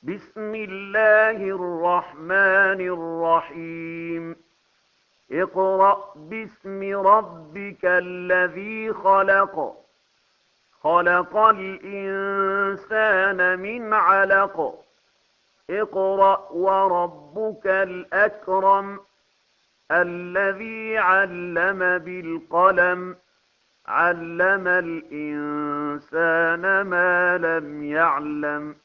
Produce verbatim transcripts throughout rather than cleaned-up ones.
بسم الله الرحمن الرحيم اقرأ باسم ربك الذي خلق خلق الإنسان من علق اقرأ وربك الأكرم الذي علم بالقلم علم الإنسان ما لم يعلم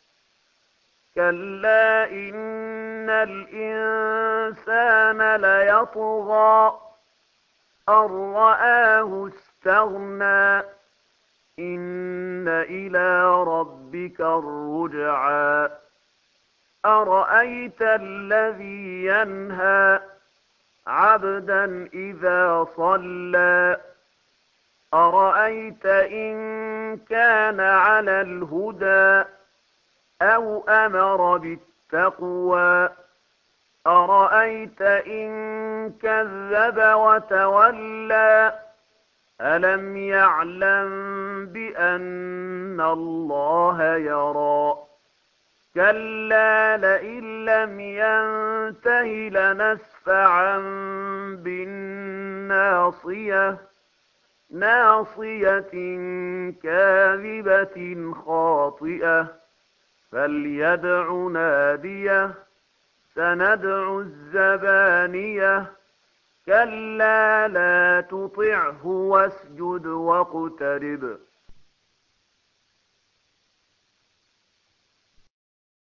كلا إن الإنسان ليطغى أن رآه استغنى إن إلى ربك الرجعى أرأيت الذي ينهى عبدا إذا صلى أرأيت إن كان على الهدى أو أمر بالتقوى أرأيت إن كذب وتولى ألم يعلم بأن الله يرى كلا لئن لم ينته لنسفعا بالناصية ناصية كاذبة خاطئة فليدع ناديه سندع الزبانية كلا لا تطعه واسجد واقترب